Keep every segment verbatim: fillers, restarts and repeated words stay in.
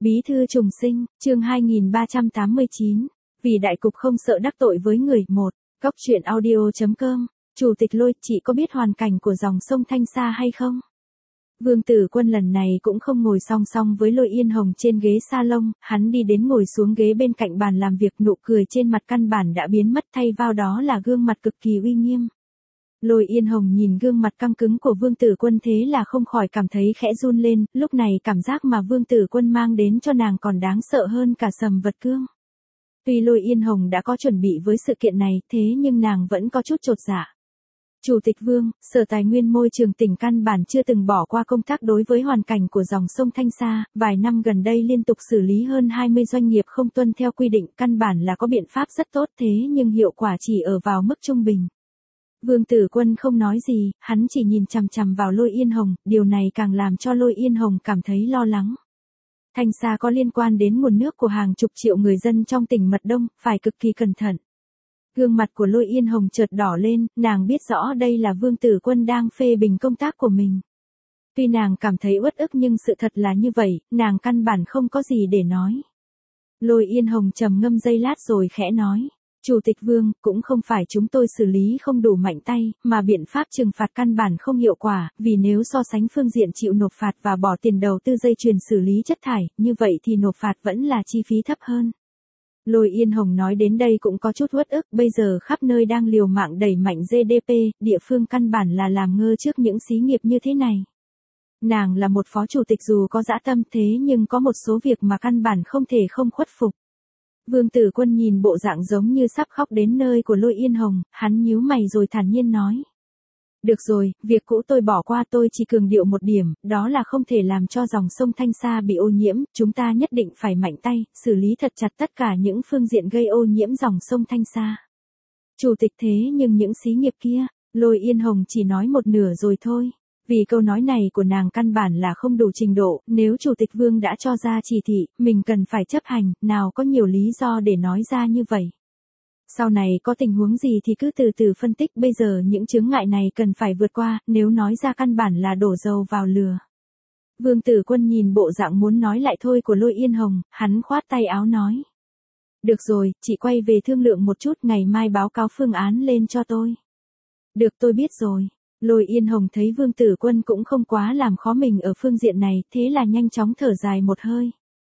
Bí thư trùng sinh, chương hai nghìn ba trăm tám mươi chín. Vì đại cục không sợ đắc tội với người. Một. Góc truyện audio chấm com. Chủ tịch Lôi, chị có biết hoàn cảnh của dòng sông Thanh Sa hay không? Vương Tử Quân lần này cũng không ngồi song song với Lôi Yên Hồng trên ghế salon, hắn đi đến ngồi xuống ghế bên cạnh bàn làm việc, nụ cười trên mặt căn bản đã biến mất, thay vào đó là gương mặt cực kỳ uy nghiêm. Lôi Yên Hồng nhìn gương mặt căng cứng của Vương Tử Quân thế là không khỏi cảm thấy khẽ run lên, lúc này cảm giác mà Vương Tử Quân mang đến cho nàng còn đáng sợ hơn cả Sầm Vật Cương. Tuy Lôi Yên Hồng đã có chuẩn bị với sự kiện này, thế nhưng nàng vẫn có chút chột dạ. Chủ tịch Vương, Sở Tài nguyên Môi trường tỉnh căn bản chưa từng bỏ qua công tác đối với hoàn cảnh của dòng sông Thanh Sa, vài năm gần đây liên tục xử lý hơn hai mươi doanh nghiệp không tuân theo quy định, căn bản là có biện pháp rất tốt, thế nhưng hiệu quả chỉ ở vào mức trung bình. Vương Tử Quân không nói gì, hắn chỉ nhìn chằm chằm vào Lôi Yên Hồng, điều này càng làm cho Lôi Yên Hồng cảm thấy lo lắng. Thanh Sa có liên quan đến nguồn nước của hàng chục triệu người dân trong tỉnh Mật Đông, phải cực kỳ cẩn thận. Gương mặt của Lôi Yên Hồng chợt đỏ lên, nàng biết rõ đây là Vương Tử Quân đang phê bình công tác của mình. Tuy nàng cảm thấy uất ức nhưng sự thật là như vậy, nàng căn bản không có gì để nói. Lôi Yên Hồng trầm ngâm giây lát rồi khẽ nói. Chủ tịch Vương, cũng không phải chúng tôi xử lý không đủ mạnh tay, mà biện pháp trừng phạt căn bản không hiệu quả, vì nếu so sánh phương diện chịu nộp phạt và bỏ tiền đầu tư dây chuyền xử lý chất thải, như vậy thì nộp phạt vẫn là chi phí thấp hơn. Lôi Yên Hồng nói đến đây cũng có chút uất ức, bây giờ khắp nơi đang liều mạng đẩy mạnh giê đê pê, địa phương căn bản là làm ngơ trước những xí nghiệp như thế này. Nàng là một phó chủ tịch dù có dã tâm thế nhưng có một số việc mà căn bản không thể không khuất phục. Vương Tử Quân nhìn bộ dạng giống như sắp khóc đến nơi của Lôi Yên Hồng, hắn nhíu mày rồi thản nhiên nói. Được rồi, việc cũ tôi bỏ qua, tôi chỉ cường điệu một điểm, đó là không thể làm cho dòng sông Thanh Sa bị ô nhiễm, chúng ta nhất định phải mạnh tay, xử lý thật chặt tất cả những phương diện gây ô nhiễm dòng sông Thanh Sa. Chủ tịch thế nhưng những xí nghiệp kia, Lôi Yên Hồng chỉ nói một nửa rồi thôi. Vì câu nói này của nàng căn bản là không đủ trình độ, nếu Chủ tịch Vương đã cho ra chỉ thị, mình cần phải chấp hành, nào có nhiều lý do để nói ra như vậy. Sau này có tình huống gì thì cứ từ từ phân tích, bây giờ những chướng ngại này cần phải vượt qua, nếu nói ra căn bản là đổ dầu vào lửa. Vương Tử Quân nhìn bộ dạng muốn nói lại thôi của Lôi Yên Hồng, hắn khoát tay áo nói. Được rồi, chị quay về thương lượng một chút, ngày mai báo cáo phương án lên cho tôi. Được, tôi biết rồi. Lôi Yên Hồng thấy Vương Tử Quân cũng không quá làm khó mình ở phương diện này, thế là nhanh chóng thở dài một hơi.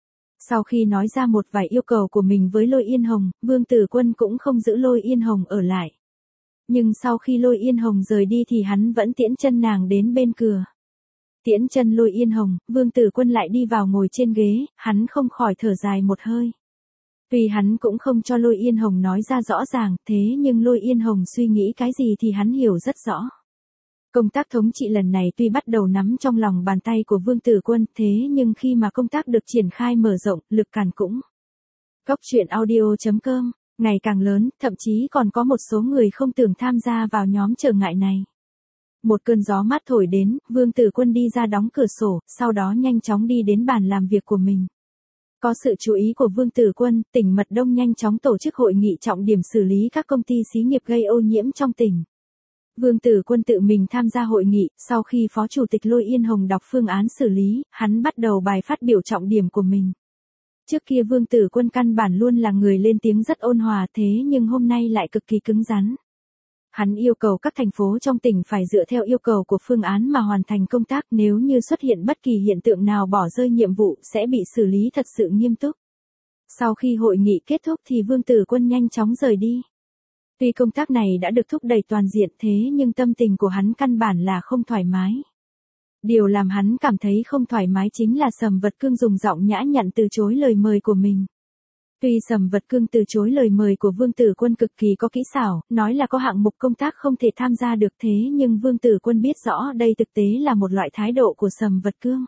Sau khi nói ra một vài yêu cầu của mình với Lôi Yên Hồng, Vương Tử Quân cũng không giữ Lôi Yên Hồng ở lại. Nhưng sau khi Lôi Yên Hồng rời đi thì hắn vẫn tiễn chân nàng đến bên cửa. Tiễn chân Lôi Yên Hồng, Vương Tử Quân lại đi vào ngồi trên ghế, hắn không khỏi thở dài một hơi. Tuy hắn cũng không cho Lôi Yên Hồng nói ra rõ ràng, thế nhưng Lôi Yên Hồng suy nghĩ cái gì thì hắn hiểu rất rõ. Công tác thống trị lần này tuy bắt đầu nắm trong lòng bàn tay của Vương Tử Quân, thế nhưng khi mà công tác được triển khai mở rộng, lực càn cũng. Góc truyện audio chấm com, ngày càng lớn, thậm chí còn có một số người không tưởng tham gia vào nhóm trở ngại này. Một cơn gió mát thổi đến, Vương Tử Quân đi ra đóng cửa sổ, sau đó nhanh chóng đi đến bàn làm việc của mình. Có sự chú ý của Vương Tử Quân, tỉnh Mật Đông nhanh chóng tổ chức hội nghị trọng điểm xử lý các công ty xí nghiệp gây ô nhiễm trong tỉnh. Vương Tử Quân tự mình tham gia hội nghị, sau khi Phó Chủ tịch Lôi Yên Hồng đọc phương án xử lý, hắn bắt đầu bài phát biểu trọng điểm của mình. Trước kia Vương Tử Quân căn bản luôn là người lên tiếng rất ôn hòa, thế nhưng hôm nay lại cực kỳ cứng rắn. Hắn yêu cầu các thành phố trong tỉnh phải dựa theo yêu cầu của phương án mà hoàn thành công tác, nếu như xuất hiện bất kỳ hiện tượng nào bỏ rơi nhiệm vụ sẽ bị xử lý thật sự nghiêm túc. Sau khi hội nghị kết thúc thì Vương Tử Quân nhanh chóng rời đi. Tuy công tác này đã được thúc đẩy toàn diện thế nhưng tâm tình của hắn căn bản là không thoải mái. Điều làm hắn cảm thấy không thoải mái chính là Sầm Vật Cương dùng giọng nhã nhặn từ chối lời mời của mình. Tuy Sầm Vật Cương từ chối lời mời của Vương Tử Quân cực kỳ có kỹ xảo, nói là có hạng mục công tác không thể tham gia được, thế nhưng Vương Tử Quân biết rõ đây thực tế là một loại thái độ của Sầm Vật Cương.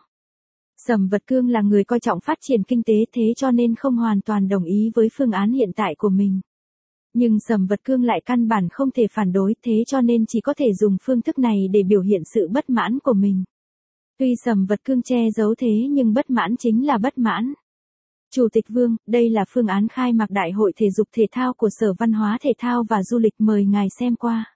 Sầm Vật Cương là người coi trọng phát triển kinh tế, thế cho nên không hoàn toàn đồng ý với phương án hiện tại của mình. Nhưng Sầm Vật Cương lại căn bản không thể phản đối, thế cho nên chỉ có thể dùng phương thức này để biểu hiện sự bất mãn của mình. Tuy Sầm Vật Cương che giấu thế nhưng bất mãn chính là bất mãn. Chủ tịch Vương, đây là phương án khai mạc Đại hội Thể dục Thể thao của Sở Văn hóa Thể thao và Du lịch, mời ngài xem qua.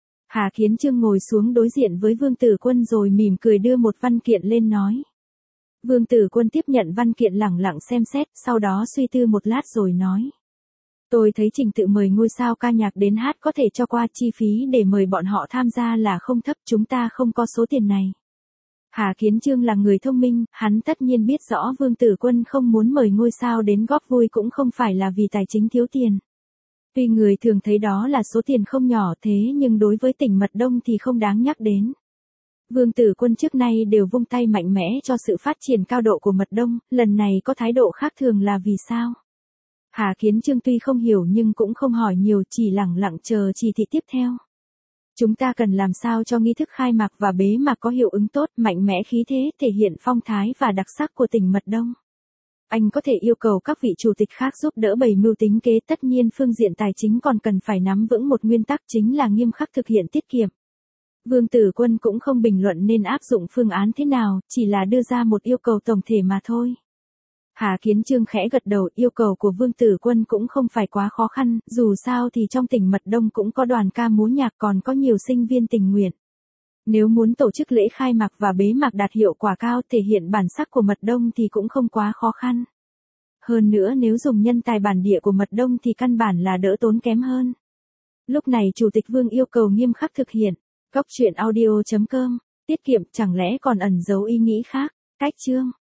Hà Kiến Chương ngồi xuống đối diện với Vương Tử Quân rồi mỉm cười đưa một văn kiện lên nói. Vương Tử Quân tiếp nhận văn kiện lẳng lặng xem xét, sau đó suy tư một lát rồi nói. Tôi thấy trình tự mời ngôi sao ca nhạc đến hát có thể cho qua, chi phí để mời bọn họ tham gia là không thấp, chúng ta không có số tiền này. Hà Kiến Chương là người thông minh, hắn tất nhiên biết rõ Vương Tử Quân không muốn mời ngôi sao đến góp vui cũng không phải là vì tài chính thiếu tiền. Tuy người thường thấy đó là số tiền không nhỏ thế nhưng đối với tỉnh Mật Đông thì không đáng nhắc đến. Vương Tử Quân trước nay đều vung tay mạnh mẽ cho sự phát triển cao độ của Mật Đông, lần này có thái độ khác thường là vì sao? Hà Kiến Chương tuy không hiểu nhưng cũng không hỏi nhiều, chỉ lẳng lặng chờ chỉ thị tiếp theo. Chúng ta cần làm sao cho nghi thức khai mạc và bế mạc có hiệu ứng tốt, mạnh mẽ khí thế, thể hiện phong thái và đặc sắc của tỉnh Mật Đông. Anh có thể yêu cầu các vị chủ tịch khác giúp đỡ bày mưu tính kế, tất nhiên phương diện tài chính còn cần phải nắm vững một nguyên tắc chính là nghiêm khắc thực hiện tiết kiệm. Vương Tử Quân cũng không bình luận nên áp dụng phương án thế nào, chỉ là đưa ra một yêu cầu tổng thể mà thôi. Hà Kiến Chương khẽ gật đầu, yêu cầu của Vương Tử Quân cũng không phải quá khó khăn, dù sao thì trong tỉnh Mật Đông cũng có đoàn ca múa nhạc, còn có nhiều sinh viên tình nguyện. Nếu muốn tổ chức lễ khai mạc và bế mạc đạt hiệu quả cao, thể hiện bản sắc của Mật Đông thì cũng không quá khó khăn. Hơn nữa nếu dùng nhân tài bản địa của Mật Đông thì căn bản là đỡ tốn kém hơn. Lúc này Chủ tịch Vương yêu cầu nghiêm khắc thực hiện. Góc truyện audio chấm com, tiết kiệm chẳng lẽ còn ẩn giấu ý nghĩ khác, cách chương.